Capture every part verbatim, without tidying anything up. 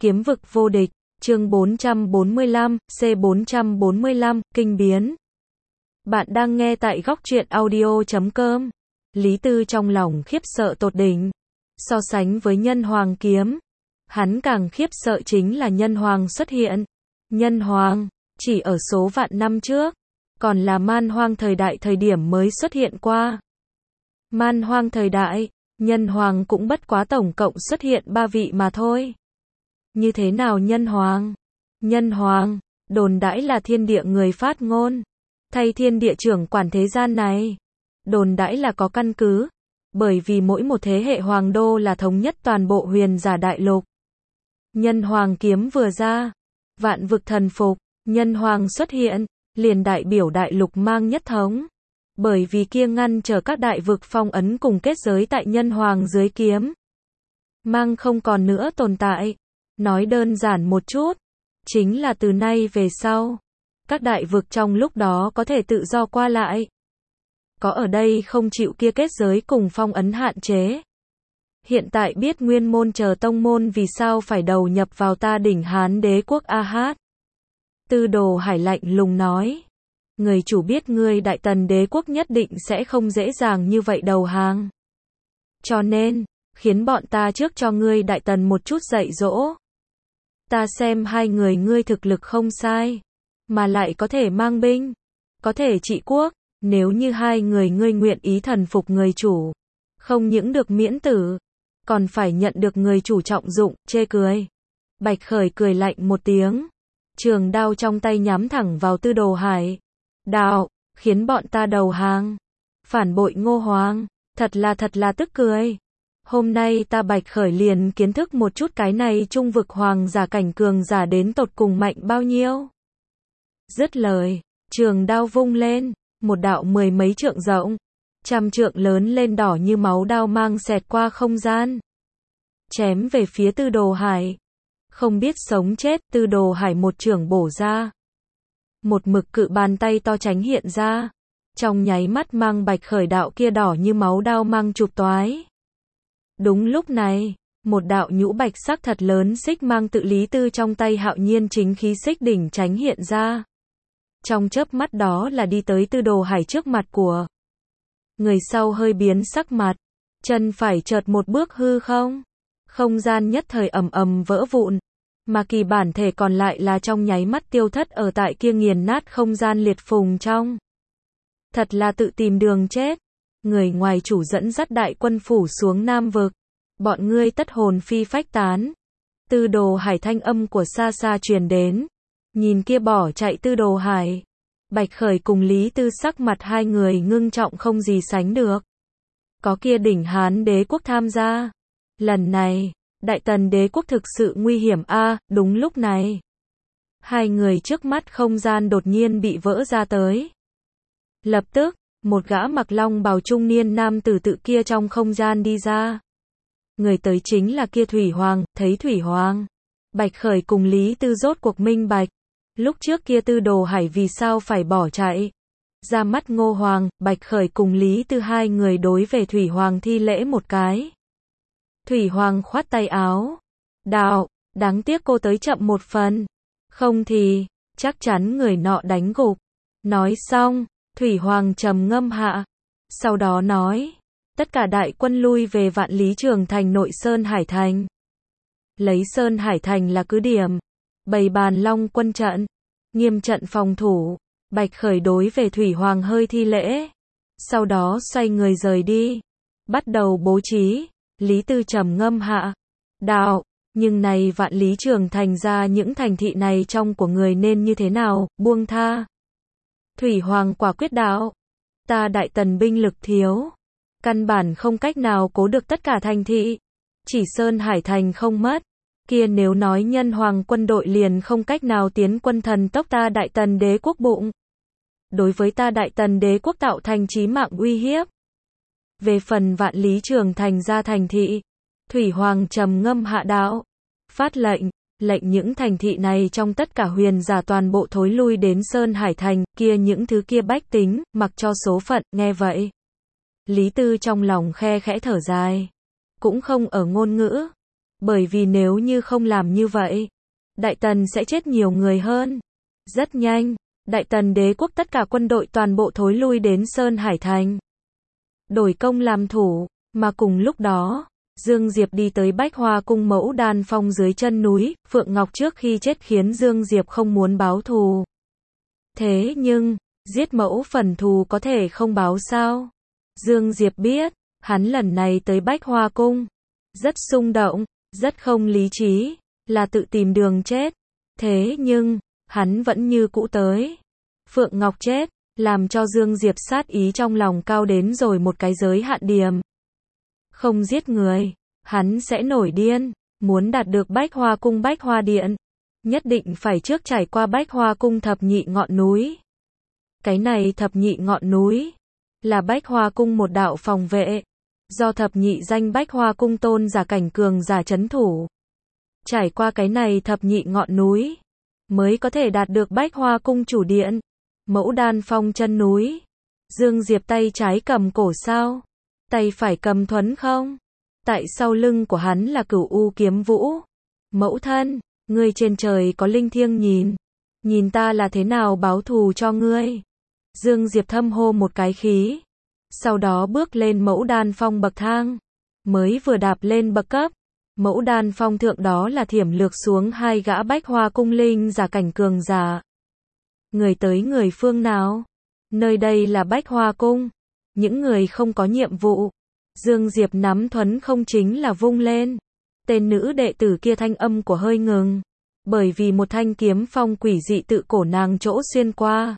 Kiếm vực vô địch, chương bốn trăm bốn mươi lăm, C bốn trăm bốn mươi lăm, kinh biến. Bạn đang nghe tại góc truyện audio chấm com. Lý Tư trong lòng khiếp sợ tột đỉnh. So sánh với nhân hoàng kiếm, hắn càng khiếp sợ chính là nhân hoàng xuất hiện. Nhân hoàng, chỉ ở số vạn năm trước, còn là man hoang thời đại thời điểm mới xuất hiện qua. Man hoang thời đại, nhân hoàng cũng bất quá tổng cộng xuất hiện ba vị mà thôi. Như thế nào nhân hoàng? Nhân hoàng, đồn đãi là thiên địa người phát ngôn, thay thiên địa trưởng quản thế gian này. Đồn đãi là có căn cứ, bởi vì mỗi một thế hệ hoàng đô là thống nhất toàn bộ huyền giả đại lục. Nhân hoàng kiếm vừa ra, vạn vực thần phục, nhân hoàng xuất hiện, liền đại biểu đại lục mang nhất thống. Bởi vì kia ngăn trở các đại vực phong ấn cùng kết giới tại nhân hoàng dưới kiếm. Mang không còn nữa tồn tại. Nói đơn giản một chút, chính là từ nay về sau, các đại vực trong lúc đó có thể tự do qua lại. Có ở đây không chịu kia kết giới cùng phong ấn hạn chế. Hiện tại biết nguyên môn chờ tông môn vì sao phải đầu nhập vào ta đỉnh Hán đế quốc A Hát. Tư Đồ Hải lạnh lùng nói. Người chủ biết ngươi Đại Tần đế quốc nhất định sẽ không dễ dàng như vậy đầu hàng. Cho nên, khiến bọn ta trước cho ngươi Đại Tần một chút dạy dỗ. Ta xem hai người ngươi thực lực không sai, mà lại có thể mang binh, có thể trị quốc, nếu như hai người ngươi nguyện ý thần phục người chủ, không những được miễn tử, còn phải nhận được người chủ trọng dụng, chê cười. Bạch Khởi cười lạnh một tiếng, trường đao trong tay nhắm thẳng vào Tư Đồ Hải. Đạo, khiến bọn ta đầu hàng, phản bội Ngô Hoàng, thật là thật là tức cười. Hôm nay ta Bạch Khởi liền kiến thức một chút cái này trung vực hoàng giả cảnh cường giả đến tột cùng mạnh bao nhiêu. Dứt lời, trường đao vung lên, một đạo mười mấy trượng rộng, trăm trượng lớn lên đỏ như máu đao mang xẹt qua không gian. Chém về phía Tư Đồ Hải. Không biết sống chết, Tư Đồ Hải một chưởng bổ ra. Một mực cự bàn tay to tránh hiện ra. Trong nháy mắt mang Bạch Khởi đạo kia đỏ như máu đao mang chụp toái. Đúng lúc này, một đạo nhũ bạch sắc thật lớn xích mang tự Lý Tư trong tay hạo nhiên chính khí xích đỉnh tránh hiện ra. Trong chớp mắt đó là đi tới Tư Đồ Hải trước mặt của. Người sau hơi biến sắc mặt, chân phải chợt một bước hư không. Không gian nhất thời ầm ầm vỡ vụn, mà kỳ bản thể còn lại là trong nháy mắt tiêu thất ở tại kia nghiền nát không gian liệt phùng trong. Thật là tự tìm đường chết. Người ngoài chủ dẫn dắt đại quân phủ xuống Nam vực. Bọn ngươi tất hồn phi phách tán. Tư Đồ Hải thanh âm của xa xa truyền đến. Nhìn kia bỏ chạy Tư Đồ Hải. Bạch Khởi cùng Lý Tư sắc mặt hai người ngưng trọng không gì sánh được. Có kia đỉnh Hán đế quốc tham gia. Lần này, Đại Tần đế quốc thực sự nguy hiểm a. À, đúng lúc này. Hai người trước mắt không gian đột nhiên bị vỡ ra tới. Lập tức, một gã mặc long bào trung niên nam tử tự kia trong không gian đi ra. Người tới chính là kia Thủy Hoàng, thấy Thủy Hoàng. Bạch Khởi cùng Lý Tư rốt cuộc minh bạch. Lúc trước kia Tư Đồ Hải vì sao phải bỏ chạy. Ra mắt Ngô Hoàng, Bạch Khởi cùng Lý Tư hai người đối về Thủy Hoàng thi lễ một cái. Thủy Hoàng khoát tay áo. Đạo, đáng tiếc cô tới chậm một phần. Không thì, chắc chắn người nọ đánh gục. Nói xong, Thủy Hoàng trầm ngâm hạ. Sau đó nói, tất cả đại quân lui về Vạn Lý Trường Thành nội Sơn Hải Thành. Lấy Sơn Hải Thành là cứ điểm. Bày bàn long quân trận. Nghiêm trận phòng thủ. Bạch Khởi đối về Thủy Hoàng hơi thi lễ. Sau đó xoay người rời đi. Bắt đầu bố trí. Lý Tư trầm ngâm hạ. Đạo, nhưng này Vạn Lý Trường Thành ra những thành thị này trong của người nên như thế nào, buông tha. Thủy Hoàng quả quyết đạo. Ta Đại Tần binh lực thiếu. Căn bản không cách nào cố được tất cả thành thị. Chỉ Sơn Hải Thành không mất. Kia nếu nói nhân hoàng quân đội liền không cách nào tiến quân thần tốc ta Đại Tần đế quốc bụng. Đối với ta Đại Tần đế quốc tạo thành chí mạng uy hiếp. Về phần Vạn Lý Trường Thành ra thành thị. Thủy Hoàng trầm ngâm hạ đạo. Phát lệnh. Lệnh những thành thị này trong tất cả huyền giả toàn bộ thối lui đến Sơn Hải Thành, kia những thứ kia bách tính, mặc cho số phận, nghe vậy. Lý Tư trong lòng khe khẽ thở dài. Cũng không ở ngôn ngữ. Bởi vì nếu như không làm như vậy, Đại Tần sẽ chết nhiều người hơn. Rất nhanh, Đại Tần đế quốc tất cả quân đội toàn bộ thối lui đến Sơn Hải Thành. Đổi công làm thủ, mà cùng lúc đó, Dương Diệp đi tới Bách Hoa cung Mẫu Đan Phong dưới chân núi, Phượng Ngọc trước khi chết khiến Dương Diệp không muốn báo thù. Thế nhưng, giết mẫu phần thù có thể không báo sao? Dương Diệp biết, hắn lần này tới Bách Hoa cung, rất xung động, rất không lý trí, là tự tìm đường chết. Thế nhưng, hắn vẫn như cũ tới. Phượng Ngọc chết, làm cho Dương Diệp sát ý trong lòng cao đến rồi một cái giới hạn điểm. Không giết người, hắn sẽ nổi điên, muốn đạt được Bách Hoa cung Bách Hoa điện, nhất định phải trước trải qua Bách Hoa cung thập nhị ngọn núi. Cái này thập nhị ngọn núi, là Bách Hoa cung một đạo phòng vệ, do thập nhị danh Bách Hoa cung tôn giả cảnh cường giả trấn thủ. Trải qua cái này thập nhị ngọn núi, mới có thể đạt được Bách Hoa cung chủ điện, Mẫu Đan Phong chân núi. Dương Diệp tay trái cầm cổ sao, tay phải cầm thuấn không. Tại sau lưng của hắn là Cửu U kiếm vũ. Mẫu thân, ngươi trên trời có linh thiêng nhìn, nhìn ta là thế nào báo thù cho ngươi. Dương Diệp thâm hô một cái khí, sau đó bước lên Mẫu Đan Phong bậc thang, mới vừa đạp lên bậc cấp. Mẫu Đan Phong thượng đó là thiểm lược xuống hai gã Bách Hoa cung linh giả cảnh cường giả. Người tới người phương nào? Nơi đây là Bách Hoa cung. Những người không có nhiệm vụ. Dương Diệp nắm thuấn không chính là vung lên. Tên nữ đệ tử kia thanh âm của hơi ngừng. Bởi vì một thanh kiếm phong quỷ dị tự cổ nàng chỗ xuyên qua.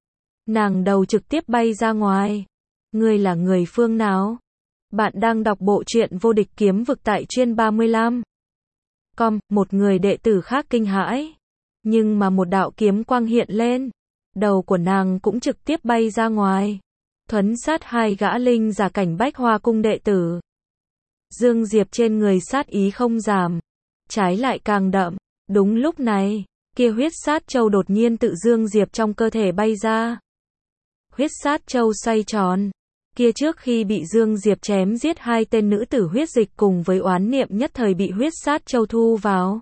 Nàng đầu trực tiếp bay ra ngoài. Ngươi là người phương nào? Bạn đang đọc bộ truyện Vô Địch Kiếm Vực tại chuyên ba mươi lăm. Com, một người đệ tử khác kinh hãi. Nhưng mà một đạo kiếm quang hiện lên. Đầu của nàng cũng trực tiếp bay ra ngoài. Thuấn sát hai gã linh giả cảnh Bách Hoa cung đệ tử. Dương Diệp trên người sát ý không giảm. Trái lại càng đậm. Đúng lúc này, kia huyết sát châu đột nhiên tự Dương Diệp trong cơ thể bay ra. Huyết sát châu xoay tròn. Kia trước khi bị Dương Diệp chém giết hai tên nữ tử huyết dịch cùng với oán niệm nhất thời bị huyết sát châu thu vào.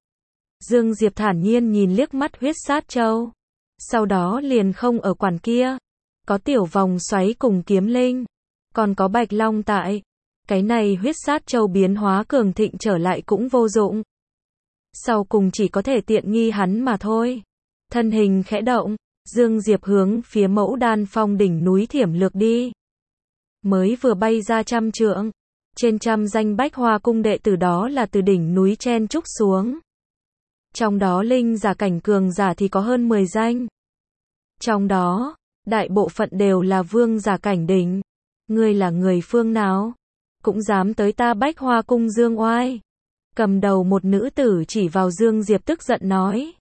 Dương Diệp thản nhiên nhìn liếc mắt huyết sát châu. Sau đó liền không ở quản kia. Có tiểu vòng xoáy cùng kiếm linh. Còn có bạch long tại. Cái này huyết sát châu biến hóa cường thịnh trở lại cũng vô dụng. Sau cùng chỉ có thể tiện nghi hắn mà thôi. Thân hình khẽ động. Dương Diệp hướng phía Mẫu Đan Phong đỉnh núi thiểm lược đi. Mới vừa bay ra trăm trượng. Trên trăm danh Bách Hoa cung đệ tử đó là từ đỉnh núi chen trúc xuống. Trong đó linh giả cảnh cường giả thì có hơn mười danh. Trong đó, đại bộ phận đều là vương giả cảnh đỉnh. Ngươi là người phương nào? Cũng dám tới ta Bách Hoa cung dương oai. Cầm đầu một nữ tử chỉ vào Dương Diệp tức giận nói.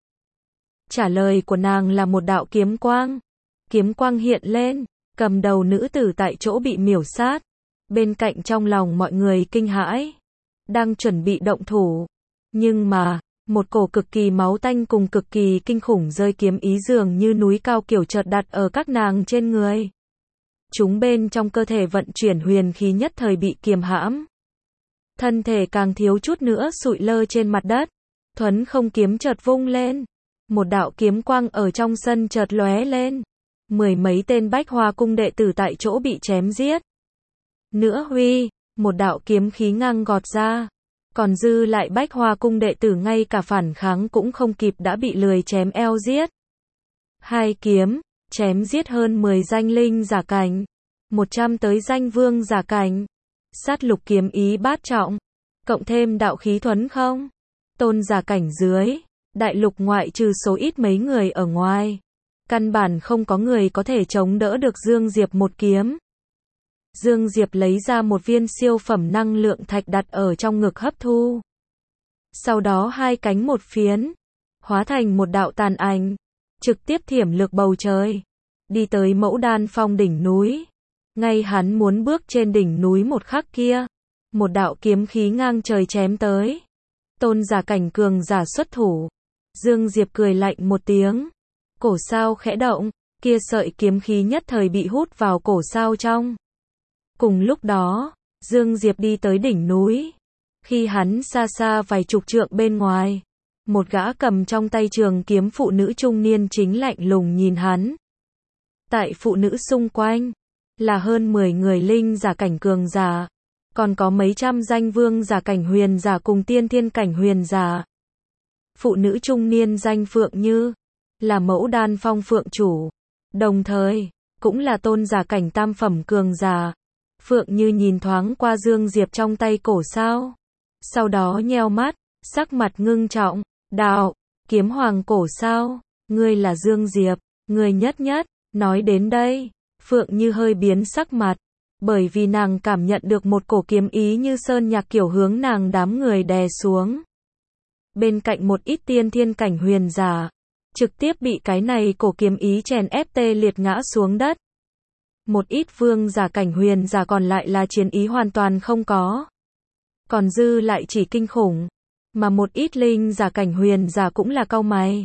Trả lời của nàng là một đạo kiếm quang. Kiếm quang hiện lên, cầm đầu nữ tử tại chỗ bị miểu sát. Bên cạnh trong lòng mọi người kinh hãi. Đang chuẩn bị động thủ. Nhưng mà, một cổ cực kỳ máu tanh cùng cực kỳ kinh khủng rơi kiếm ý dường như núi cao kiểu chợt đặt ở các nàng trên người. Chúng bên trong cơ thể vận chuyển huyền khí nhất thời bị kiềm hãm. Thân thể càng thiếu chút nữa sụi lơ trên mặt đất. Thuấn không kiếm chợt vung lên. Một đạo kiếm quang ở trong sân chợt lóe lên. Mười mấy tên Bách Hoa cung đệ tử tại chỗ bị chém giết. Nữa huy, một đạo kiếm khí ngang gọt ra. Còn dư lại Bách Hoa cung đệ tử ngay cả phản kháng cũng không kịp đã bị lười chém eo giết. Hai kiếm, chém giết hơn mười danh linh giả cảnh. Một trăm tới danh vương giả cảnh. Sát lục kiếm ý bát trọng. Cộng thêm đạo khí thuấn không. Tôn giả cảnh dưới. Đại lục ngoại trừ số ít mấy người ở ngoài. Căn bản không có người có thể chống đỡ được Dương Diệp một kiếm. Dương Diệp lấy ra một viên siêu phẩm năng lượng thạch đặt ở trong ngực hấp thu. Sau đó hai cánh một phiến. Hóa thành một đạo tàn ảnh. Trực tiếp thiểm lược bầu trời. Đi tới Mẫu Đan Phong đỉnh núi. Ngay hắn muốn bước trên đỉnh núi một khắc kia. Một đạo kiếm khí ngang trời chém tới. Tôn giả cảnh cường giả xuất thủ. Dương Diệp cười lạnh một tiếng. Cổ sao khẽ động. Kia sợi kiếm khí nhất thời bị hút vào cổ sao trong. Cùng lúc đó, Dương Diệp đi tới đỉnh núi. Khi hắn xa xa vài chục trượng bên ngoài, một gã cầm trong tay trường kiếm phụ nữ trung niên chính lạnh lùng nhìn hắn. Tại phụ nữ xung quanh, là hơn mười người linh giả cảnh cường giả, còn có mấy trăm danh vương giả cảnh huyền giả cùng tiên thiên cảnh huyền giả. Phụ nữ trung niên danh Phượng Như, là mẫu đan phong phượng chủ, đồng thời, cũng là tôn giả cảnh tam phẩm cường giả. Phượng Như nhìn thoáng qua Dương Diệp trong tay cổ sao, sau đó nheo mắt, sắc mặt ngưng trọng, đạo, kiếm hoàng cổ sao, ngươi là Dương Diệp, ngươi nhất nhất, nói đến đây, Phượng Như hơi biến sắc mặt, bởi vì nàng cảm nhận được một cổ kiếm ý như sơn nhạc kiểu hướng nàng đám người đè xuống. Bên cạnh một ít tiên thiên cảnh huyền giả, trực tiếp bị cái này cổ kiếm ý chèn ép tê liệt ngã xuống đất. Một ít vương giả cảnh huyền giả còn lại là chiến ý hoàn toàn không có. Còn dư lại chỉ kinh khủng, mà một ít linh giả cảnh huyền giả cũng là cau mày.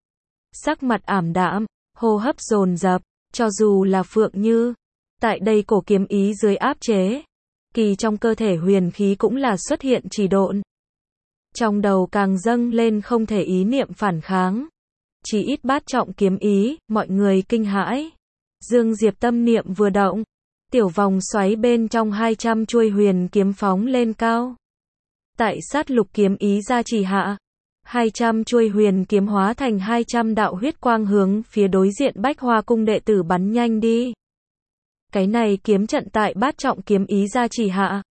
Sắc mặt ảm đạm, hô hấp dồn dập, cho dù là Phượng Như, tại đây cổ kiếm ý dưới áp chế, kỳ trong cơ thể huyền khí cũng là xuất hiện trì độn. Trong đầu càng dâng lên không thể ý niệm phản kháng. Chỉ ít bát trọng kiếm ý, mọi người kinh hãi. Dương Diệp tâm niệm vừa động, tiểu vòng xoáy bên trong hai trăm chuôi huyền kiếm phóng lên cao. Tại sát lục kiếm ý gia trì hạ, hai trăm chuôi huyền kiếm hóa thành hai trăm đạo huyết quang hướng phía đối diện Bách Hoa cung đệ tử bắn nhanh đi. Cái này kiếm trận tại bát trọng kiếm ý gia trì hạ,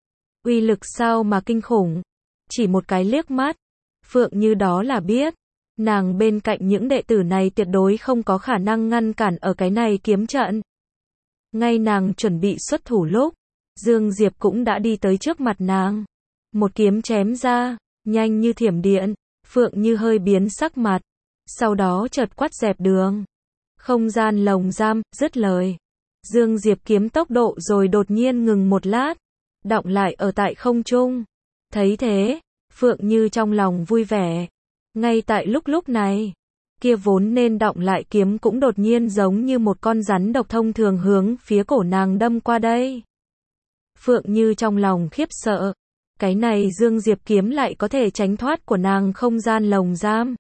uy lực sao mà kinh khủng. Chỉ một cái liếc mắt, Phượng Như đó là biết, nàng bên cạnh những đệ tử này tuyệt đối không có khả năng ngăn cản ở cái này kiếm trận. Ngay nàng chuẩn bị xuất thủ lúc, Dương Diệp cũng đã đi tới trước mặt nàng. Một kiếm chém ra, nhanh như thiểm điện, Phượng Như hơi biến sắc mặt, sau đó chợt quát dẹp đường. Không gian lồng giam, dứt lời. Dương Diệp kiếm tốc độ rồi đột nhiên ngừng một lát, đọng lại ở tại không trung. Thấy thế, Phượng Như trong lòng vui vẻ. Ngay tại lúc lúc này, kia vốn nên đọng lại kiếm cũng đột nhiên giống như một con rắn độc thông thường hướng phía cổ nàng đâm qua đây. Phượng Như trong lòng khiếp sợ, cái này Dương Diệp kiếm lại có thể tránh thoát của nàng không gian lồng giam.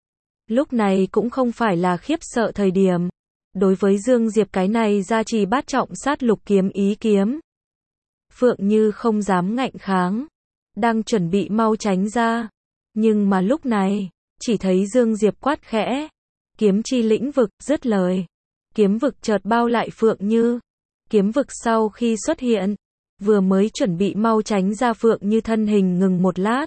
Lúc này cũng không phải là khiếp sợ thời điểm. Đối với Dương Diệp cái này gia trì bát trọng sát lục kiếm ý kiếm, Phượng Như không dám ngạnh kháng, đang chuẩn bị mau tránh ra. Nhưng mà lúc này, chỉ thấy Dương Diệp quát khẽ, kiếm chi lĩnh vực, dứt lời. Kiếm vực chợt bao lại Phượng Như. Kiếm vực sau khi xuất hiện, vừa mới chuẩn bị mau tránh ra Phượng Như thân hình ngừng một lát.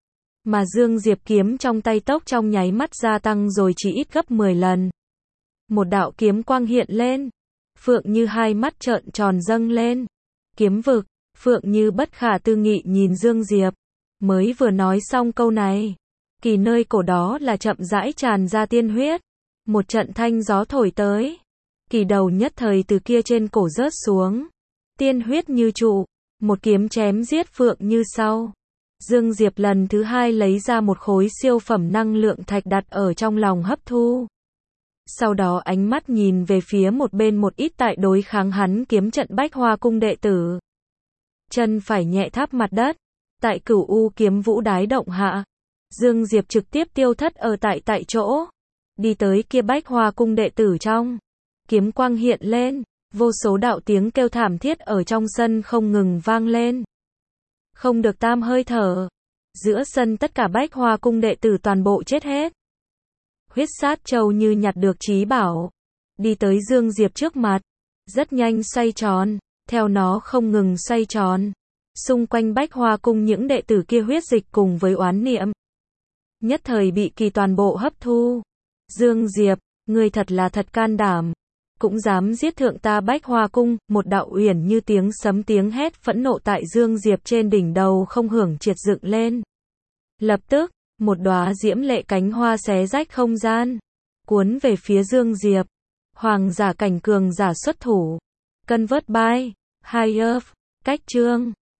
Mà Dương Diệp kiếm trong tay tốc trong nháy mắt gia tăng rồi chỉ ít gấp mười lần. Một đạo kiếm quang hiện lên, Phượng Như hai mắt trợn tròn dâng lên. Kiếm vực, Phượng Như bất khả tư nghị nhìn Dương Diệp. Mới vừa nói xong câu này, kỳ nơi cổ đó là chậm rãi tràn ra tiên huyết. Một trận thanh gió thổi tới, kỳ đầu nhất thời từ kia trên cổ rớt xuống. Tiên huyết như trụ, một kiếm chém giết Phượng Như sau. Dương Diệp lần thứ hai lấy ra một khối siêu phẩm năng lượng thạch đặt ở trong lòng hấp thu. Sau đó ánh mắt nhìn về phía một bên một ít tại đối kháng hắn kiếm trận Bách Hoa cung đệ tử. Chân phải nhẹ tháp mặt đất, tại Cửu U kiếm vũ đái động hạ, Dương Diệp trực tiếp tiêu thất ở tại tại chỗ, đi tới kia Bách Hoa cung đệ tử trong. Kiếm quang hiện lên, vô số đạo tiếng kêu thảm thiết ở trong sân không ngừng vang lên. Không được tam hơi thở, giữa sân tất cả Bách Hoa cung đệ tử toàn bộ chết hết. Huyết sát châu như nhặt được trí bảo, đi tới Dương Diệp trước mặt, rất nhanh xoay tròn, theo nó không ngừng xoay tròn. Xung quanh Bách Hoa cung những đệ tử kia huyết dịch cùng với oán niệm, nhất thời bị kỳ toàn bộ hấp thu. Dương Diệp, ngươi thật là thật can đảm, cũng dám giết thượng ta Bách Hoa cung. Một đạo uyển như tiếng sấm tiếng hét phẫn nộ tại Dương Diệp trên đỉnh đầu không hưởng triệt dựng lên. Lập tức, một đóa diễm lệ cánh hoa xé rách không gian, cuốn về phía Dương Diệp. Hoàng giả cảnh cường giả xuất thủ. Convert by High Earth, cách chương